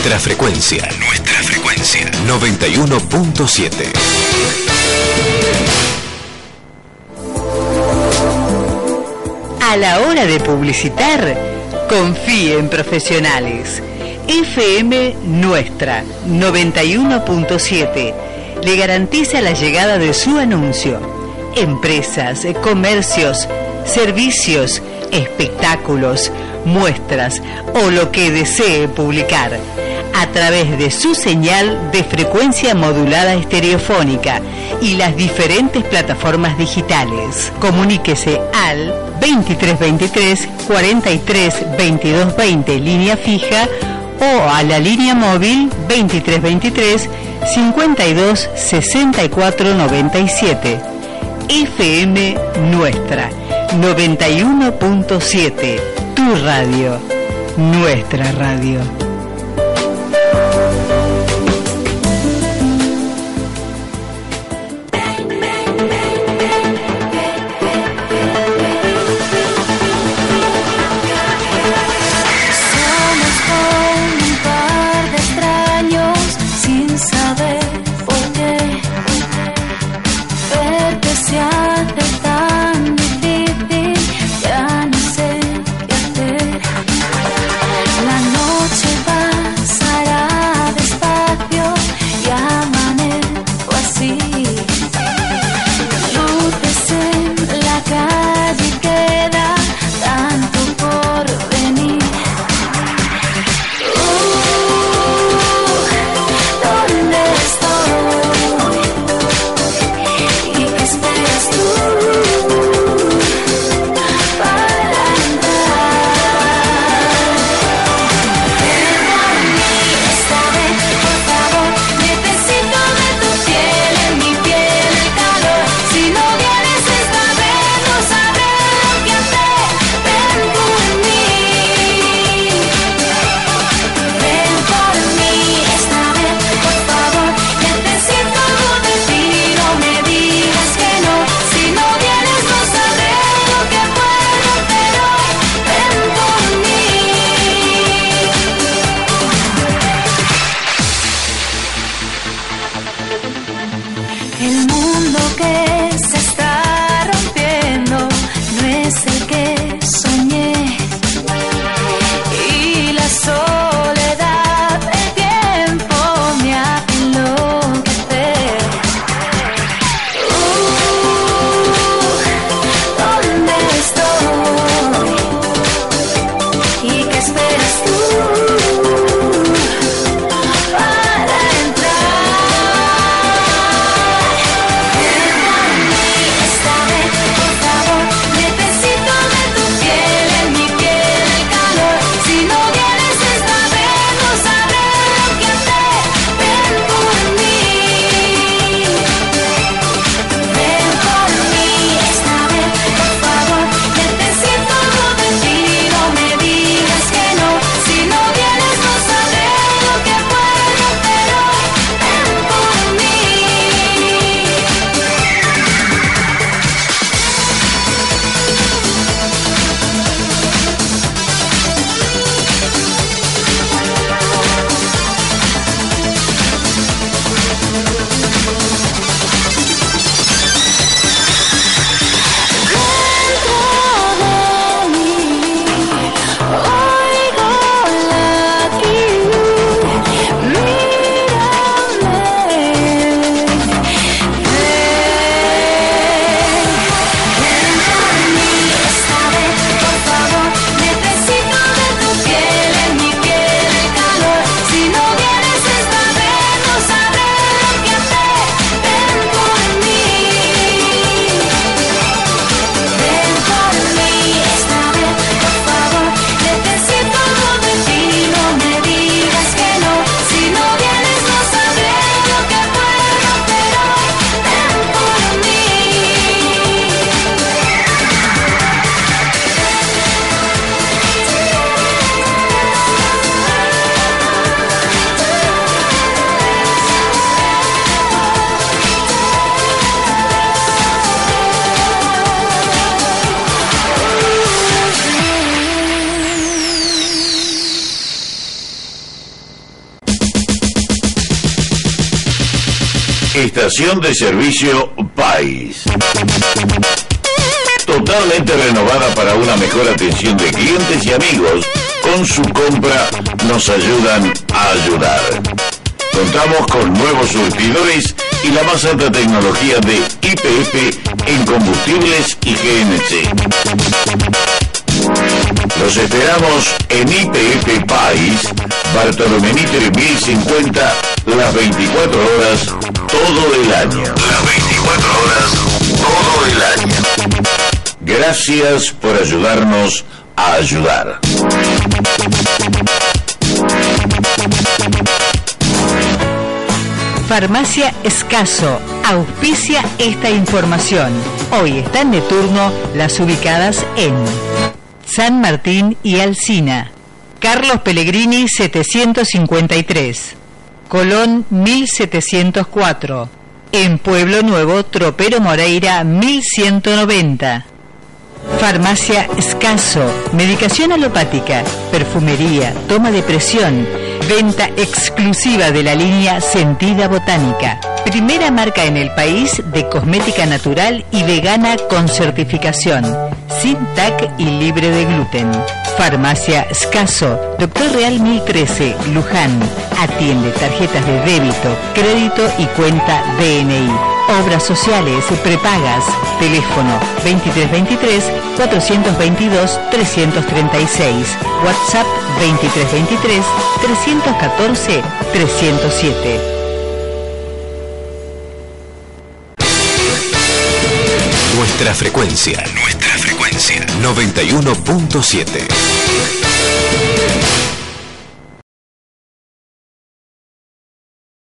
Nuestra frecuencia. 91.7. A la hora de publicitar, confíe en profesionales. FM Nuestra 91.7 le garantiza la llegada de su anuncio. Empresas, comercios, servicios, espectáculos, muestras o lo que desee publicar a través de su señal de frecuencia modulada estereofónica y las diferentes plataformas digitales. Comuníquese al 2323 43 22 20 línea fija o a la línea móvil 2323 52 64 97. FM Nuestra 91.7. Tu radio, nuestra radio. La noche Estación de servicio País. Totalmente renovada para una mejor atención de clientes y amigos. Con su compra nos ayudan a ayudar. Contamos con nuevos surtidores y la más alta tecnología de YPF en combustibles y GNC. Los esperamos en YPF País, Bartolomé Mitre 1050, las 24 horas, todo el año. Las 24 horas, todo el año. Gracias por ayudarnos a ayudar. Farmacia Escaso auspicia esta información. Hoy están de turno las ubicadas en San Martín y Alsina, Carlos Pellegrini 753, Colón 1704, en Pueblo Nuevo Tropero Moreira 1190. Farmacia Escaso, medicación alopática, perfumería, toma de presión, venta exclusiva de la línea Sentida Botánica, primera marca en el país de cosmética natural y vegana con certificación, sin TAC y libre de gluten. Farmacia Escaso, Doctor Real 1013, Luján, atiende tarjetas de débito, crédito y cuenta DNI. Obras sociales, prepagas, teléfono 2323-422-336, WhatsApp 2323-314-307. Nuestra frecuencia 91.7.